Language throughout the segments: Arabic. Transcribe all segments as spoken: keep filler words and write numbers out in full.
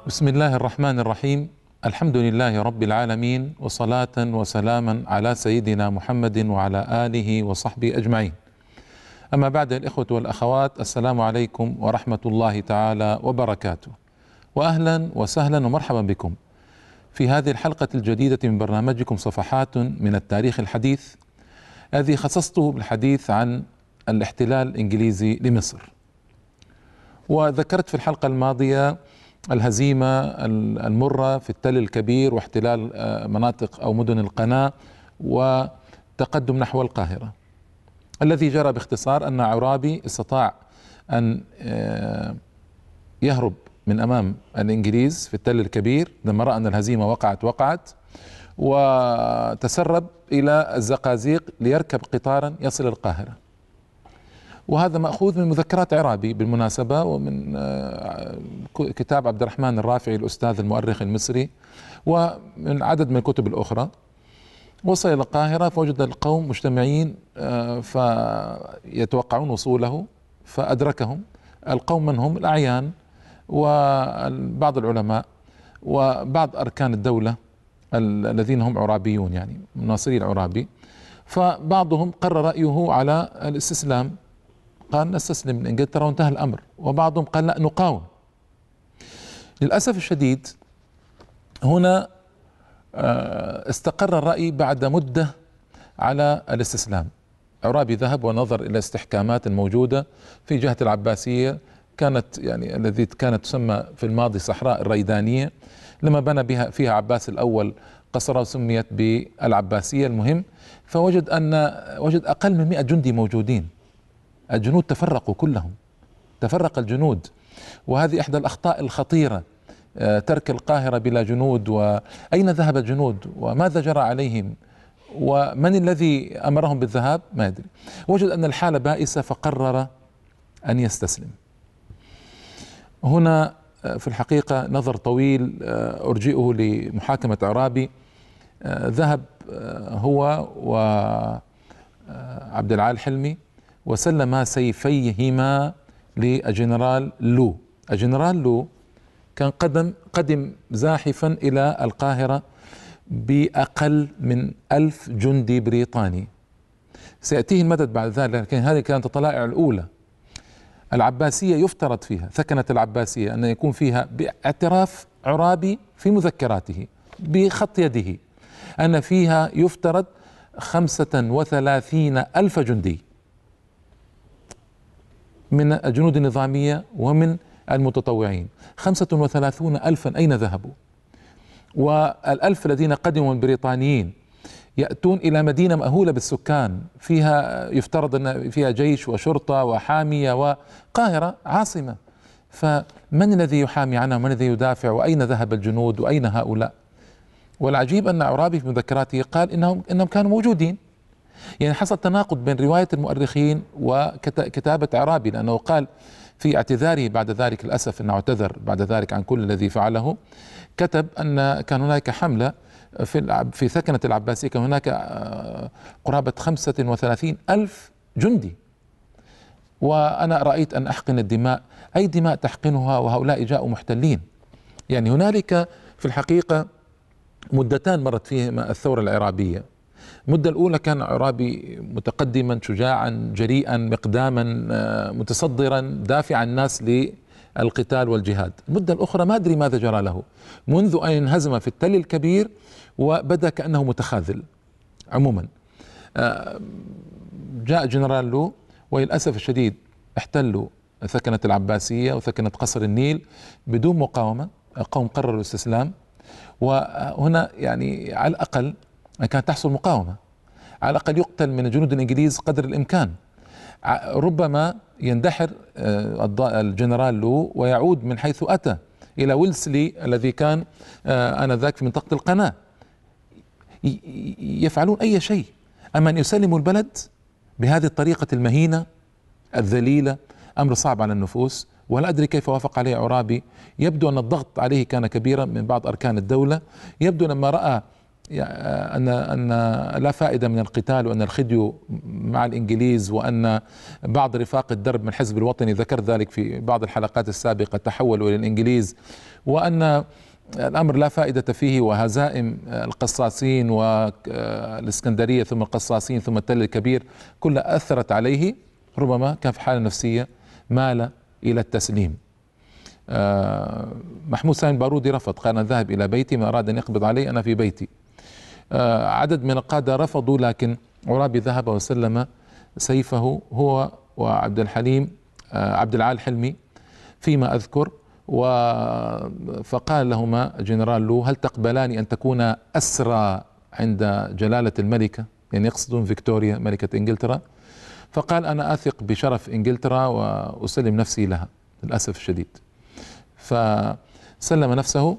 بسم الله الرحمن الرحيم. الحمد لله رب العالمين، وصلاة وسلاما على سيدنا محمد وعلى آله وصحبه أجمعين. أما بعد، الإخوة والأخوات، السلام عليكم ورحمة الله تعالى وبركاته، وأهلا وسهلا ومرحبا بكم في هذه الحلقة الجديدة من برنامجكم صفحات من التاريخ الحديث، الذي خصصته بالحديث عن الاحتلال الإنجليزي لمصر. وذكرت في الحلقة الماضية الهزيمة المرة في التل الكبير واحتلال مناطق أو مدن القناة وتقدم نحو القاهرة. الذي جرى باختصار أن عرابي استطاع أن يهرب من أمام الإنجليز في التل الكبير لما رأى أن الهزيمة وقعت وقعت وتسرب إلى الزقازيق ليركب قطارا يصل القاهرة. وهذا مأخوذ من مذكرات عرابي بالمناسبة، ومن كتاب عبد الرحمن الرافعي الأستاذ المؤرخ المصري، ومن عدد من الكتب الأخرى. وصل إلى القاهرة فوجد القوم مجتمعين فيتوقعون وصوله، فأدركهم القوم من هم الأعيان وبعض العلماء وبعض أركان الدولة الذين هم عرابيون، يعني ناصري العرابي. فبعضهم قرر رأيه على الاستسلام، قال نستسلم لإنجلترا وانتهى الأمر، وبعضهم قال لا نقاوم. للأسف الشديد هنا استقر الرأي بعد مدة على الاستسلام. عرابي ذهب ونظر إلى استحكامات الموجودة في جهة العباسية، كانت يعني الذي كانت تسمى في الماضي صحراء الريدانية، لما بنى بها فيها عباس الأول قصرها وسميت بالعباسية. المهم، فوجد أن وجد أقل من مئة جندي موجودين. الجنود تفرقوا كلهم، تفرق الجنود، وهذه إحدى الأخطاء الخطيرة، ترك القاهرة بلا جنود. وأين ذهب الجنود وماذا جرى عليهم ومن الذي أمرهم بالذهاب؟ ما يدري. وجد أن الحالة بائسة فقرر أن يستسلم. هنا في الحقيقة نظر طويل أرجئه لمحاكمة عرابي. ذهب هو وعبد العال حلمي وسلم سيفيهما للجنرال لو. الجنرال لو كان قدم قدم زاحفا إلى القاهرة بأقل من ألف جندي بريطاني. سيأتيه المدد بعد ذلك، لكن هذه كانت الطلائع الأولى. العباسية يفترض فيها، ثكنة العباسية، أن يكون فيها باعتراف عرابي في مذكراته بخط يده أن فيها يفترض خمسة وثلاثين ألف جندي من الجنود النظامية ومن المتطوعين. خمسة وثلاثون ألفا أين ذهبوا؟ والألف الذين قدموا من بريطانيين يأتون إلى مدينة مأهولة بالسكان، فيها يفترض أن فيها جيش وشرطة وحامية وقاهرة عاصمة، فمن الذي يحامي عنها ومن الذي يدافع؟ وأين ذهب الجنود وأين هؤلاء؟ والعجيب أن عرابي في مذكراته قال إنهم إنهم كانوا موجودين. يعني حصل تناقض بين رواية المؤرخين وكتابة عرابي، لأنه قال في اعتذاره بعد ذلك، للأسف أنه اعتذر بعد ذلك عن كل الذي فعله، كتب أن كان هناك حملة في في ثكنة العباسية، كان هناك قرابة خمسة وثلاثين ألف جندي، وأنا رأيت أن أحقن الدماء. أي دماء تحقنها وهؤلاء جاءوا محتلين؟ يعني هنالك في الحقيقة مدتان مرت فيهما الثورة العرابية. المدة الأولى كان عرابي متقدما شجاعا جريئا مقداما متصدرا دافعا الناس للقتال والجهاد. المدة الأخرى ما أدري ماذا جرى له، منذ أن انهزم في التل الكبير وبدأ كأنه متخاذل. عموما جاء جنرال لو، وللأسف الشديد احتلوا ثكنة العباسية وثكنة قصر النيل بدون مقاومة. القوم قرروا الاستسلام، وهنا يعني على الأقل كانت تحصل مقاومة، على الأقل يقتل من الجنود الإنجليز قدر الإمكان. ربما يندحر الجنرال لو ويعود من حيث أتى إلى ويلسلي الذي كان آنذاك في منطقة القناة. يفعلون أي شيء، أما أن يسلموا البلد بهذه الطريقة المهينة الذليلة أمر صعب على النفوس. ولا أدري كيف وافق عليه عرابي. يبدو أن الضغط عليه كان كبيرا من بعض أركان الدولة. يبدو لما رأى أن أن لا فائدة من القتال وأن الخديو مع الإنجليز، وأن بعض رفاق الدرب من الحزب الوطني، ذكر ذلك في بعض الحلقات السابقة، تحولوا إلى الإنجليز، وأن الأمر لا فائدة فيه، وهزائم القصاصين والإسكندرية ثم القصاصين ثم التل الكبير كلها أثرت عليه، ربما كان في حالة نفسية مال إلى التسليم. محمود سامي البارودي رفض، قال أنا ذهب إلى بيتي، ما أراد أن يقبض علي أنا في بيتي. عدد من القادة رفضوا، لكن عرابي ذهب وسلم سيفه هو وعبد الحليم عبد العال حلمي فيما أذكر، فقال لهما جنرال لو هل تقبلان أن تكون أسرى عند جلالة الملكة، يعني يقصدون فيكتوريا ملكة إنجلترا؟ فقال أنا أثق بشرف إنجلترا وأسلم نفسي لها للأسف الشديد. فسلم نفسه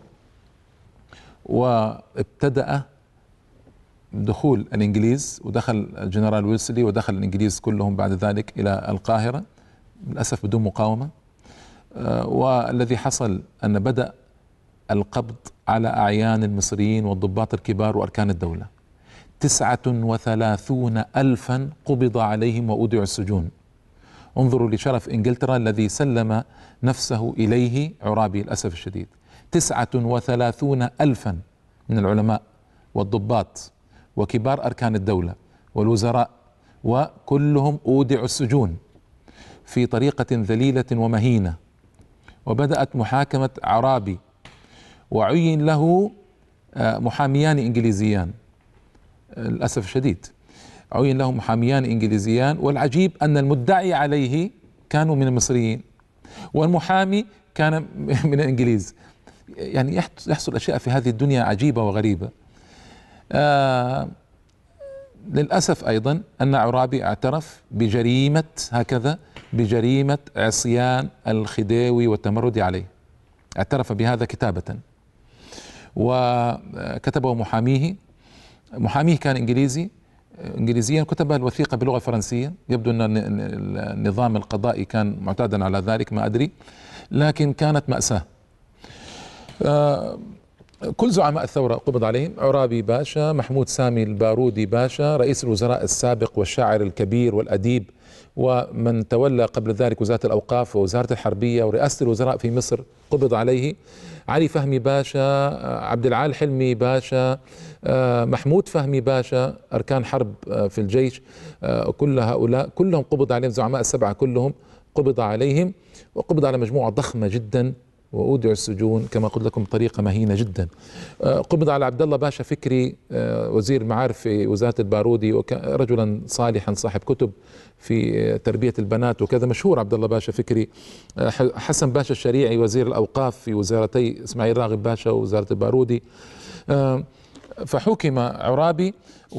وابتدأ دخول الإنجليز، ودخل الجنرال ويلسلي ودخل الإنجليز كلهم بعد ذلك إلى القاهرة للأسف بدون مقاومة. والذي حصل أن بدأ القبض على أعيان المصريين والضباط الكبار وأركان الدولة. تسعة وثلاثون ألفا قبض عليهم وأودعوا السجون. انظروا لشرف إنجلترا الذي سلم نفسه إليه عرابي للأسف الشديد. تسعة وثلاثون ألفا من العلماء والضباط وكبار أركان الدولة والوزراء، وكلهم أودعوا السجون في طريقة ذليلة ومهينة. وبدأت محاكمة عرابي، وعين له محاميان إنجليزيان للأسف الشديد، عين له محاميان إنجليزيان، والعجيب أن المدعي عليه كانوا من المصريين والمحامي كان من الإنجليز. يعني يحصل أشياء في هذه الدنيا عجيبة وغريبة. آه للأسف أيضا أن عرابي اعترف بجريمة هكذا بجريمة عصيان الخديوي والتمرد عليه، اعترف بهذا كتابة، وكتبه محاميه. محاميه كان إنجليزي إنجليزيا، كتب الوثيقة باللغة الفرنسية. يبدو أن النظام القضائي كان معتادا على ذلك، ما أدري، لكن كانت مأساة. آه كل زعماء الثورة قبض عليهم، عرابي باشا، محمود سامي البارودي باشا، رئيس الوزراء السابق والشاعر الكبير والأديب، ومن تولى قبل ذلك وزارة الأوقاف ووزارة الحربية ورئاسة الوزراء في مصر قبض عليه، علي فهمي باشا، عبد العال حلمي باشا، محمود فهمي باشا، أركان حرب في الجيش، كل هؤلاء كلهم قبض عليهم، زعماء السبعة كلهم قبض عليهم، وقبض على مجموعة ضخمة جدا وأودعوا السجون كما قلت لكم بطريقة مهينة جدا. قبض على عبد الله باشا فكري وزير المعارف في وزارة البارودي، وكان رجلا صالحا صاحب كتب في تربية البنات وكذا، مشهور عبد الله باشا فكري. حسن باشا الشريعي وزير الأوقاف في وزارتي إسماعيل راغب باشا ووزارة البارودي. فحكم عرابي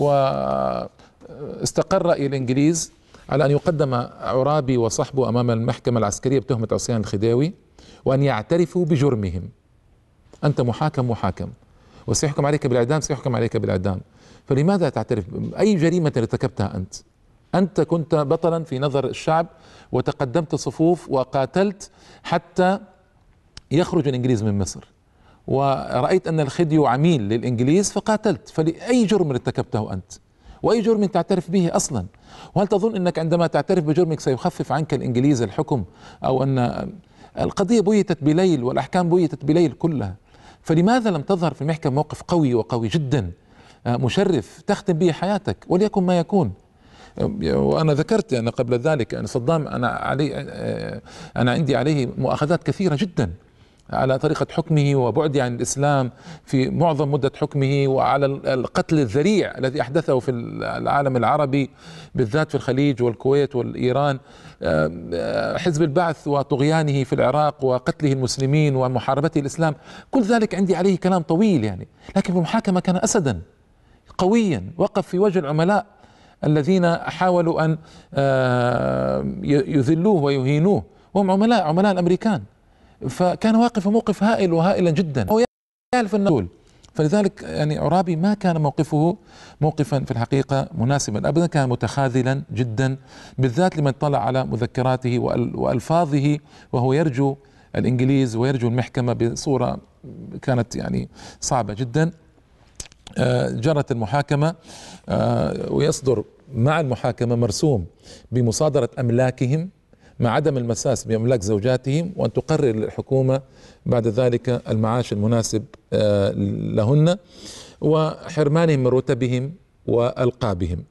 واستقر إلى الإنجليز على أن يقدم عرابي وصحبه أمام المحكمة العسكرية بتهمة عصيان الخديوي، وأن يعترفوا بجرمهم. أنت محاكم محاكم وسيحكم عليك بالإعدام، سيحكم عليك بالإعدام، فلماذا تعترف؟ أي جريمة ارتكبتها أنت؟ أنت كنت بطلا في نظر الشعب، وتقدمت صفوف وقاتلت حتى يخرج الإنجليز من مصر، ورأيت أن الخديو عميل للإنجليز فقاتلت، فلأي جرم ارتكبته أنت؟ وأي جرم تعترف به أصلا؟ وهل تظن أنك عندما تعترف بجرمك سيخفف عنك الإنجليز الحكم، أو أن القضية بيتت بليل والأحكام بيتت بليل كلها؟ فلماذا لم تظهر في المحكمة موقف قوي وقوي جدا مشرف تختم به حياتك، وليكن ما يكون؟ وأنا ذكرت أن قبل ذلك أن صدام أنا علي أنا عندي عليه مؤاخذات كثيرة جدا على طريقة حكمه وبعدي عن الإسلام في معظم مدة حكمه، وعلى القتل الذريع الذي أحدثه في العالم العربي بالذات في الخليج والكويت والإيران، حزب البعث وطغيانه في العراق وقتله المسلمين ومحاربته الإسلام، كل ذلك عندي عليه كلام طويل يعني. لكن في المحاكمة كان أسدا قويا، وقف في وجه العملاء الذين حاولوا أن يذلوه ويهينوه، وهم عملاء عملاء الأمريكان، فكان واقف موقف هائل وهائلا جدا، هو يعرف النزول. فلذلك يعني عرابي ما كان موقفه موقفا في الحقيقة مناسبا أبدا، كان متخاذلا جدا، بالذات لمن طلع على مذكراته وألفاظه وهو يرجو الإنجليز ويرجو المحكمة بصورة كانت يعني صعبة جدا. جرت المحاكمة ويصدر مع المحاكمة مرسوم بمصادرة أملاكهم مع عدم المساس بأملاك زوجاتهم، وأن تقرر الحكومة بعد ذلك المعاش المناسب لهن وحرمانهم من رتبهم وألقابهم.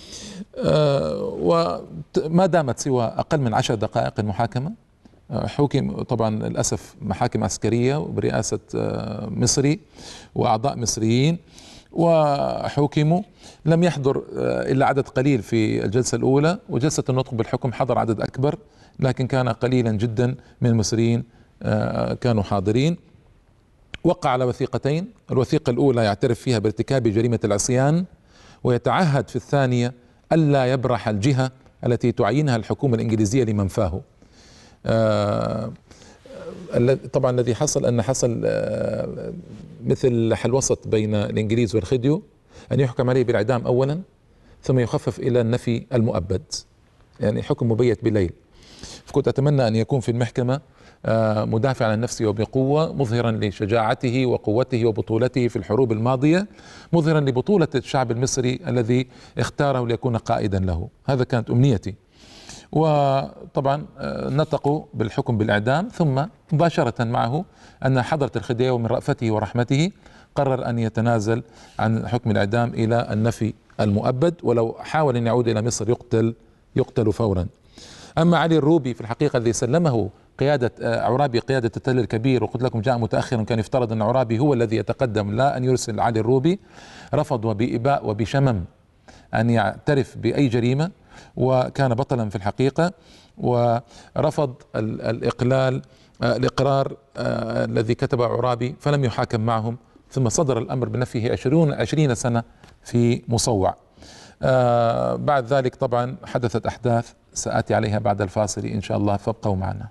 وما دامت سوى أقل من عشر دقائق المحاكمة، حكم طبعا للأسف محاكم عسكرية برئاسة مصري وأعضاء مصريين، وحكموا. لم يحضر إلا عدد قليل في الجلسة الأولى، وجلسة النطق بالحكم حضر عدد أكبر، لكن كان قليلا جدا من المصريين كانوا حاضرين. وقع على وثيقتين، الوثيقة الأولى يعترف فيها بارتكاب جريمة العصيان، ويتعهد في الثانية ألا يبرح الجهة التي تعينها الحكومة الإنجليزية لمنفاه. آه طبعا الذي حصل أن حصل آه مثل حل وسط بين الإنجليز والخديو، أن يحكم عليه بالإعدام أولا ثم يخفف إلى النفي المؤبد، يعني حكم مبيت بليل. فكنت أتمنى أن يكون في المحكمة آه مدافع عن نفسه وبقوة، مظهرا لشجاعته وقوته وبطولته في الحروب الماضية، مظهرا لبطولة الشعب المصري الذي اختاره ليكون قائدا له. هذا كانت أمنيتي. وطبعا نطقوا بالحكم بالإعدام، ثم مباشرة معه أن حضرة الخديوي ومن رأفته ورحمته قرر أن يتنازل عن حكم الإعدام إلى النفي المؤبد، ولو حاول أن يعود إلى مصر يقتل يقتل فورا. أما علي الروبي في الحقيقة الذي سلمه قيادة عرابي قيادة التل الكبير، وقلت لكم جاء متأخرا، كان يفترض أن عرابي هو الذي يتقدم لا أن يرسل علي الروبي، رفض وبإباء وبشمم أن يعترف بأي جريمة، وكان بطلا في الحقيقة، ورفض الإقلال الإقرار الذي كتبه عرابي، فلم يحاكم معهم، ثم صدر الأمر بنفيه عشرون عشرين سنة في مصوع. بعد ذلك طبعا حدثت أحداث سآتي عليها بعد الفاصل إن شاء الله، فابقوا معنا.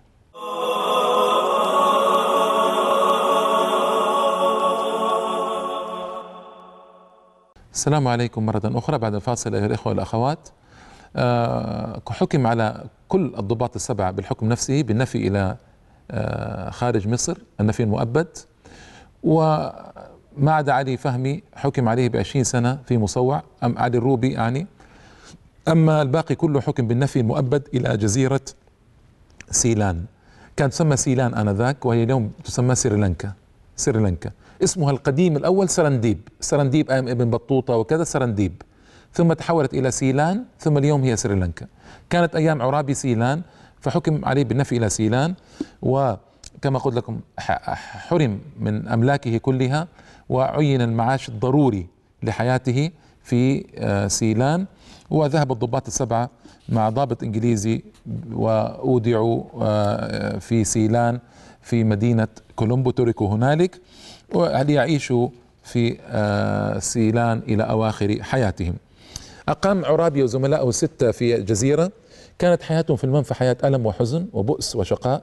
السلام عليكم مرة أخرى بعد الفاصل أيها الإخوة والأخوات. آه حكم على كل الضباط السبعة بالحكم نفسه بالنفي إلى آه خارج مصر، النفي المؤبد. وما عدا علي فهمي حكم عليه بعشرين سنة في مصوع، أم علي الروبي يعني. أما الباقي كله حكم بالنفي المؤبد إلى جزيرة سيلان، كانت تسمى سيلان آنذاك، وهي اليوم تسمى سريلانكا. سريلانكا اسمها القديم الأول سرنديب، سرنديب أيام ابن بطوطة وكذا سرنديب، ثم تحولت إلى سيلان، ثم اليوم هي سريلانكا. كانت أيام عرابي سيلان، فحكم عليه بالنفي إلى سيلان، وكما قلت لكم حرم من أملاكه كلها، وعين المعاش الضروري لحياته في سيلان. وذهب الضباط السبعة مع ضابط إنجليزي وأودعوا في سيلان في مدينة كولومبو، تركوا هنالك وليعيشوا في سيلان إلى أواخر حياتهم. أقام عرابي وزملائه الستة في جزيرة، كانت حياتهم في المنفى حياة ألم وحزن وبؤس وشقاء.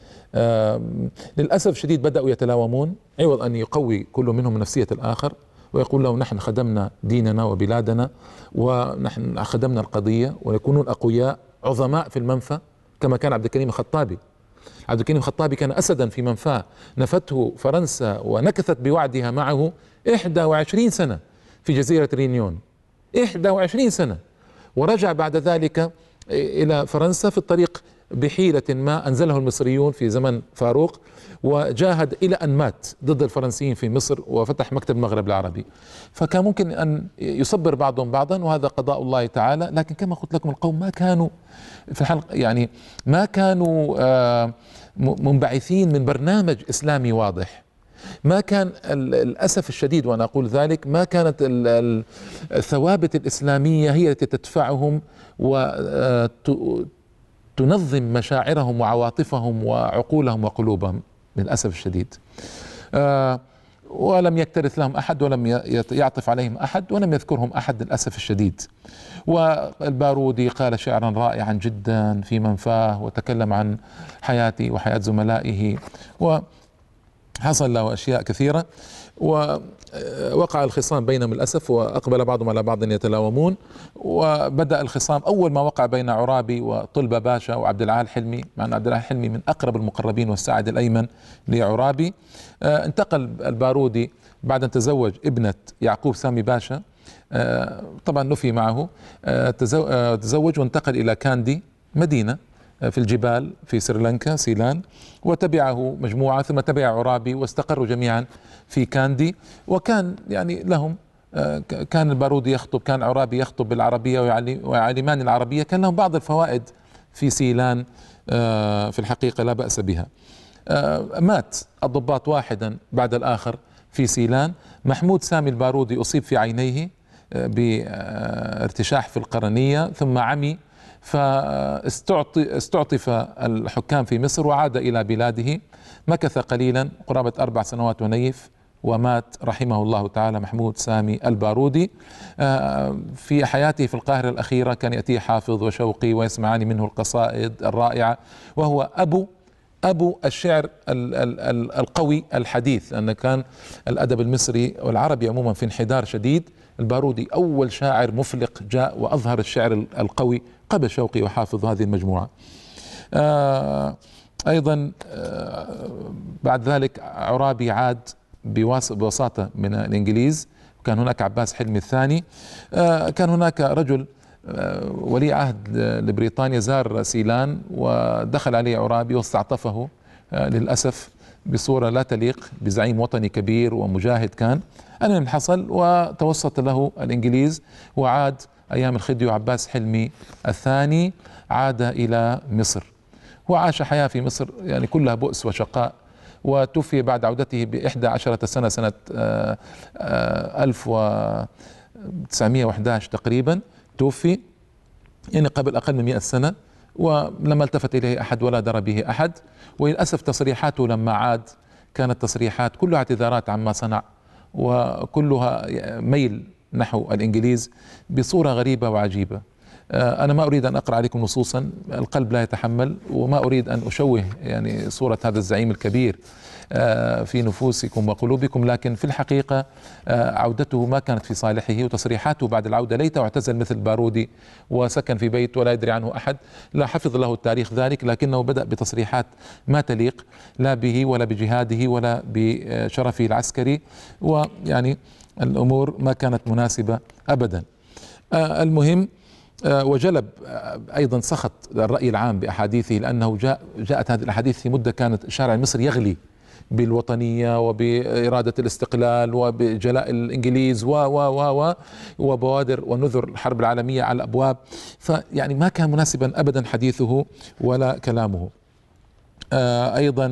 للأسف شديد بدأوا يتلاومون، عوض أن يقوي كل منهم من نفسية الآخر ويقول له نحن خدمنا ديننا وبلادنا، ونحن خدمنا القضية، ويكونون أقوياء عظماء في المنفى كما كان عبد الكريم الخطابي. عبد الكريم الخطابي كان أسدا في منفاه، نفته فرنسا ونكثت بوعدها معه إحدى وعشرين سنة في جزيرة رينيون، إحدى وعشرين سنة، ورجع بعد ذلك إلى فرنسا في الطريق بحيلة ما أنزله المصريون في زمن فاروق، وجاهد إلى أن مات ضد الفرنسيين في مصر، وفتح مكتب المغرب العربي. فكان ممكن أن يصبر بعضهم بعضا، وهذا قضاء الله تعالى. لكن كما قلت لكم القوم ما كانوا في الحلقة يعني ما كانوا منبعثين من برنامج إسلامي واضح، ما كان للأسف الشديد وأنا أقول ذلك، ما كانت الثوابت الإسلامية هي التي تدفعهم وتنظم مشاعرهم وعواطفهم وعقولهم وقلوبهم للأسف الشديد. ولم يكترث لهم أحد، ولم يعطف عليهم أحد، ولم يذكرهم أحد للأسف الشديد. والبارودي قال شعرا رائعا جدا في منفاه، وتكلم عن حياتي وحياة زملائه، وحصل له أشياء كثيرة، ووقع الخصام بينهم للأسف، وأقبل بعضهم على بعض يتلاومون. وبدأ الخصام أول ما وقع بين عرابي وطلبة باشا وعبد العال حلمي، مع أن عبد العال حلمي من أقرب المقربين والساعد الأيمن لعرابي. انتقل البارودي بعد أن تزوج ابنة يعقوب سامي باشا، طبعا نفي معه، تزوج وانتقل إلى كاندي مدينة في الجبال في سريلانكا سيلان، وتبعه مجموعة، ثم تبع عرابي واستقروا جميعا في كاندي. وكان يعني لهم، كان البارودي يخطب، كان عرابي يخطب بالعربية ويعلمان العربية، كان لهم بعض الفوائد في سيلان في الحقيقة لا بأس بها. مات الضباط واحدا بعد الآخر في سيلان. محمود سامي البارودي أصيب في عينيه بارتشاح في القرنية ثم عمي، فاستعطف الحكام في مصر وعاد إلى بلاده، مكث قليلا قرابة أربع سنوات ونيف ومات رحمه الله تعالى محمود سامي البارودي. في حياته في القاهرة الأخيرة كان يأتيه حافظ وشوقي ويسمعان منه القصائد الرائعة، وهو أبو أبو الشعر القوي الحديث، لأن كان الأدب المصري والعربي عموما في انحدار شديد. البارودي أول شاعر مفلق جاء وأظهر الشعر القوي قبل شوقي وحافظ هذه المجموعة. آه أيضا آه بعد ذلك عرابي عاد بوساطة من الإنجليز، وكان هناك عباس حلمي الثاني. آه كان هناك رجل آه ولي عهد لبريطانيا زار سيلان ودخل عليه عرابي واستعطفه آه للأسف بصورة لا تليق بزعيم وطني كبير ومجاهد كان. المهم حصل وتوسط له الإنجليز وعاد أيام الخديوي عباس حلمي الثاني، عاد إلى مصر وعاش حياة في مصر يعني كلها بؤس وشقاء، وتوفي بعد عودته بإحدى عشرة سنة، سنة ألف وتسعمائة وأحد عشر تقريبا توفي، يعني قبل أقل من مئة سنة، ولما التفت إليه أحد ولا درى به أحد. وللأسف تصريحاته لما عاد كانت تصريحات كلها اعتذارات عما صنع، وكلها ميل نحو الإنجليز بصورة غريبة وعجيبة. أنا ما أريد أن أقرأ عليكم نصوصا، القلب لا يتحمل، وما أريد أن أشوه يعني صورة هذا الزعيم الكبير في نفوسكم وقلوبكم، لكن في الحقيقة عودته ما كانت في صالحه، وتصريحاته بعد العودة ليته اعتزل مثل بارودي وسكن في بيت ولا يدري عنه أحد، لا حفظ له التاريخ ذلك، لكنه بدأ بتصريحات ما تليق لا به ولا بجهاده ولا بشرفه العسكري، ويعني الأمور ما كانت مناسبة أبدا. المهم وجلب أيضا سخط الرأي العام بأحاديثه، لأنه جاء جاءت هذه الأحاديث في مدة كانت الشارع المصري يغلي بالوطنية وبإرادة الاستقلال وبجلاء الإنجليز و و و و وبوادر ونذر الحرب العالمية على الأبواب، فيعني ما كان مناسبا أبدا حديثه ولا كلامه. أيضا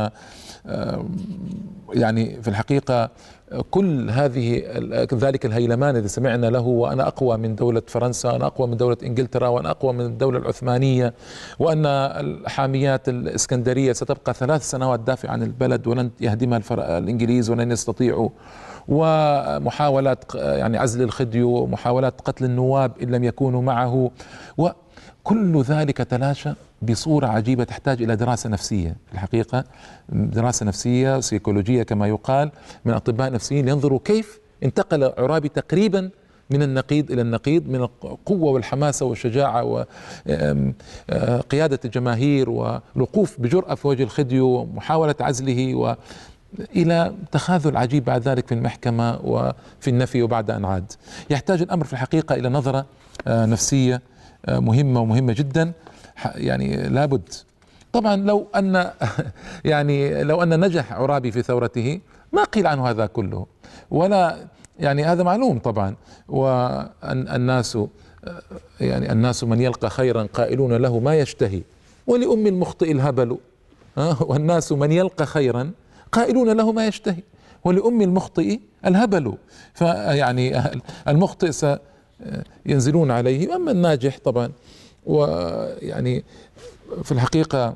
يعني في الحقيقة كل هذه ذلك الهيلمان الذي سمعنا له، وأنا أقوى من دولة فرنسا، أنا أقوى من دولة إنجلترا، وأنا أقوى من الدولة العثمانية، وأن الحاميات الإسكندرية ستبقى ثلاث سنوات دافع عن البلد ولن يهدمها الإنجليز ولن يستطيعوا، ومحاولات يعني عزل الخديو ومحاولات قتل النواب إن لم يكونوا معه، وكل ذلك تلاشى بصورة عجيبة تحتاج إلى دراسة نفسية في الحقيقة، دراسة نفسية سيكولوجية كما يقال من أطباء نفسيين لينظروا كيف انتقل عرابي تقريبا من النقيض إلى النقيض، من القوة والحماسة والشجاعة وقيادة الجماهير والوقوف بجرأة في وجه الخديو ومحاولة عزله، و إلى تخاذل عجيب بعد ذلك في المحكمة وفي النفي وبعد أن عاد. يحتاج الأمر في الحقيقة إلى نظرة نفسية مهمة ومهمة جدا، يعني لابد. طبعا لو أن يعني لو أن نجح عرابي في ثورته ما قيل عنه هذا كله، ولا يعني هذا معلوم طبعا. والناس يعني الناس من يلقى خيرا قائلون له ما يشتهي، ولأم المخطئ الهبل، والناس من يلقى خيرا قائلون له ما يشتهي، ولأم المخطئ الهبل. فيعني المخطئ سينزلون عليه، أما الناجح طبعا. ويعني في الحقيقة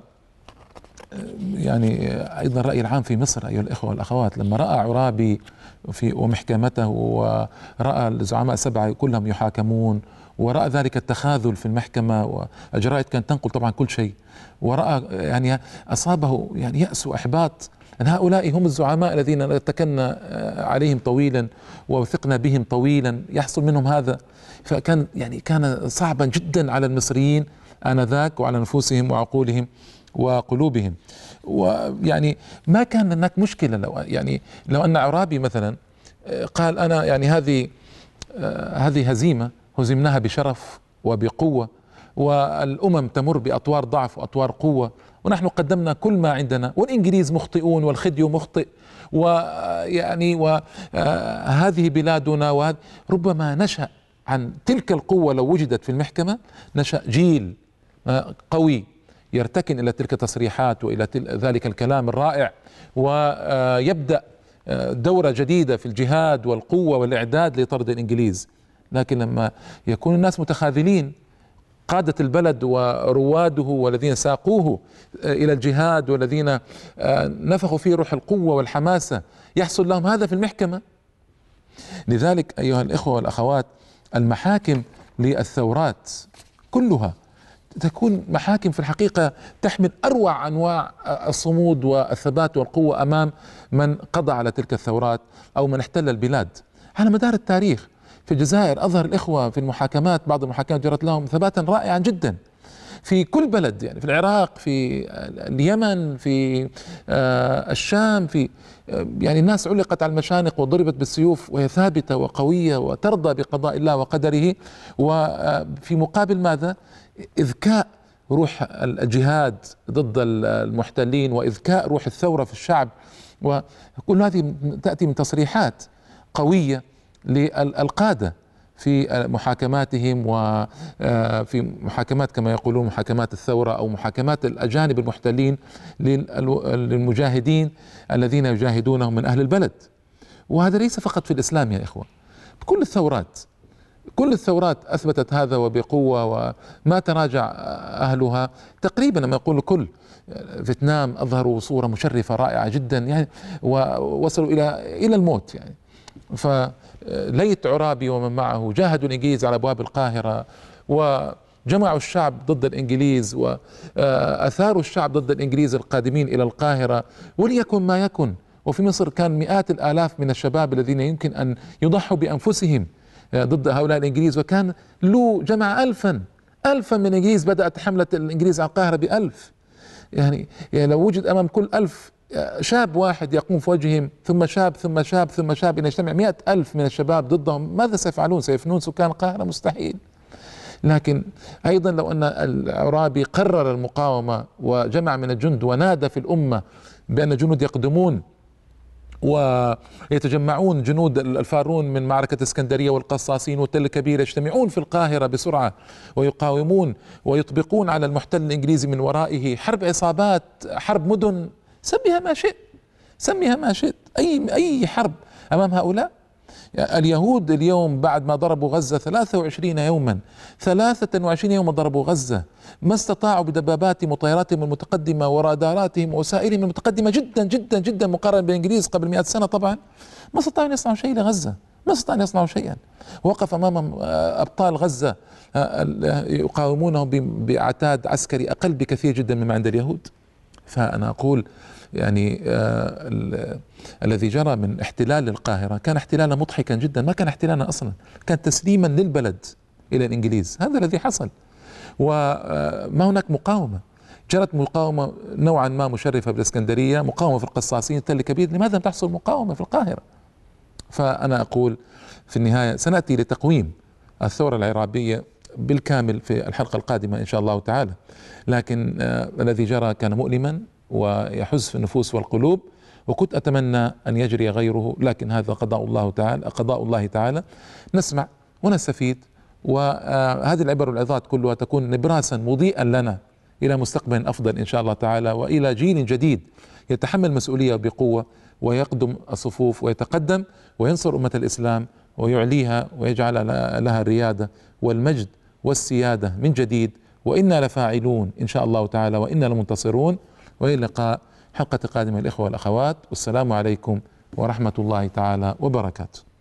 يعني أيضا الرأي العام في مصر أيها الإخوة والأخوات لما رأى عرابي في ومحكمته، ورأى الزعماء السبعة كلهم يحاكمون، ورأى ذلك التخاذل في المحكمة، والجرائد كانت تنقل طبعا كل شيء، ورأى يعني أصابه يعني يأس وإحباط أن هؤلاء هم الزعماء الذين اتكلنا عليهم طويلا ووثقنا بهم طويلا يحصل منهم هذا. فكان يعني كان صعبا جدا على المصريين آنذاك وعلى نفوسهم وعقولهم وقلوبهم. ويعني ما كان هناك مشكلة لو يعني لو أن عرابي مثلا قال أنا يعني هذه هذه هزيمة هزمناها بشرف وبقوة، والأمم تمر بأطوار ضعف وأطوار قوة، ونحن قدمنا كل ما عندنا، والإنجليز مخطئون والخدي مخطئ، ويعني وهذه بلادنا. وهذه ربما نشأ عن تلك القوة لو وجدت في المحكمة، نشأ جيل قوي يرتكن إلى تلك التصريحات وإلى ذلك الكلام الرائع، ويبدأ دورة جديدة في الجهاد والقوة والإعداد لطرد الإنجليز. لكن لما يكون الناس متخاذلين، قادة البلد ورواده والذين ساقوه إلى الجهاد والذين نفخوا فيه روح القوة والحماسة، يحصل لهم هذا في المحكمة. لذلك أيها الإخوة والأخوات، المحاكم للثورات كلها تكون محاكم في الحقيقة تحمل أروع أنواع الصمود والثبات والقوة أمام من قضى على تلك الثورات أو من احتل البلاد على مدار التاريخ. في الجزائر أظهر الإخوة في المحاكمات، بعض المحاكمات جرت لهم ثباتا رائعا جدا في كل بلد، يعني في العراق، في اليمن، في الشام، في يعني الناس علقت على المشانق وضربت بالسيوف وهي ثابتة وقوية وترضى بقضاء الله وقدره. وفي مقابل ماذا؟ إذكاء روح الجهاد ضد المحتلين وإذكاء روح الثورة في الشعب. وكل هذه تأتي من تصريحات قوية للقادة في محاكماتهم، وفي محاكمات كما يقولون محاكمات الثورة أو محاكمات الأجانب المحتلين للمجاهدين الذين يجاهدونهم من أهل البلد. وهذا ليس فقط في الإسلام يا إخوة، كل الثورات كل الثورات أثبتت هذا وبقوة، وما تراجع أهلها تقريبا. لما يقول كل فيتنام أظهروا صورة مشرفة رائعة جدا يعني، ووصلوا إلى إلى الموت يعني. فليت عرابي ومن معه جاهدوا الإنجليز على أبواب القاهرة، وجمعوا الشعب ضد الإنجليز، وأثاروا الشعب ضد الإنجليز القادمين إلى القاهرة، وليكن ما يكن. وفي مصر كان مئات الآلاف من الشباب الذين يمكن أن يضحوا بأنفسهم ضد هؤلاء الإنجليز، وكان له جمع ألفا ألفا من الإنجليز. بدأت حملة الإنجليز على القاهرة بألف يعني, يعني لو وجد أمام كل ألف شاب واحد يقوم في وجههم، ثم شاب ثم شاب ثم شاب، إن يجتمع مئة ألف من الشباب ضدهم، ماذا سيفعلون؟ سيفنون سكان القاهرة؟ مستحيل. لكن أيضا لو أن العرابي قرر المقاومة وجمع من الجند ونادى في الأمة بأن الجنود يقدمون، ويتجمعون جنود الفارون من معركة اسكندرية والقصاصين والتل الكبير، يجتمعون في القاهرة بسرعة ويقاومون ويطبقون على المحتل الإنجليزي من ورائه حرب عصابات، حرب مدن، سميها ما شئت، سميها ما شئت، أي أي حرب أمام هؤلاء. اليهود اليوم بعد ما ضربوا غزة ثلاثة وعشرين يوما، ثلاثة وعشرين يوما ضربوا غزة، ما استطاعوا بدباباتهم وطياراتهم المتقدمة وراداراتهم ووسائلهم المتقدمة جدا جدا جدا مقارنة بالإنجليز قبل مئة سنة، طبعا ما استطاعوا أن يصنعوا شيء لغزة، ما استطاعوا أن يصنعوا شيئا. وقف أمام أبطال غزة يقاومونهم بعتاد عسكري أقل بكثير جدا مما عند اليهود. فأنا أقول يعني آه الذي جرى من احتلال القاهرة كان احتلالا مضحكا جدا، ما كان احتلالا أصلا، كان تسليما للبلد إلى الإنجليز، هذا الذي حصل. وما هناك مقاومة، جرت مقاومة نوعا ما مشرفة بالإسكندرية، مقاومة في القصاصين، التل الكبير، لماذا لم تحصل مقاومة في القاهرة؟ فأنا أقول في النهاية سنأتي لتقويم الثورة العرابية بالكامل في الحلقة القادمة إن شاء الله تعالى، لكن آه الذي جرى كان مؤلما ويحز في النفوس والقلوب، وكنت أتمنى أن يجري غيره، لكن هذا قضاء الله تعالى، قضاء الله تعالى. نسمع ونستفيد، وهذه العبر والعظات كلها تكون نبراسا مضيئا لنا إلى مستقبل أفضل إن شاء الله تعالى، وإلى جيل جديد يتحمل مسؤولية بقوة ويقدم الصفوف ويتقدم وينصر أمة الإسلام ويعليها ويجعل لها الريادة والمجد والسيادة من جديد. وإنا لفاعلون إن شاء الله تعالى، وإنا لمنتصرون. وإلى اللقاء حلقة قادمة الإخوة والأخوات، والسلام عليكم ورحمة الله تعالى وبركاته.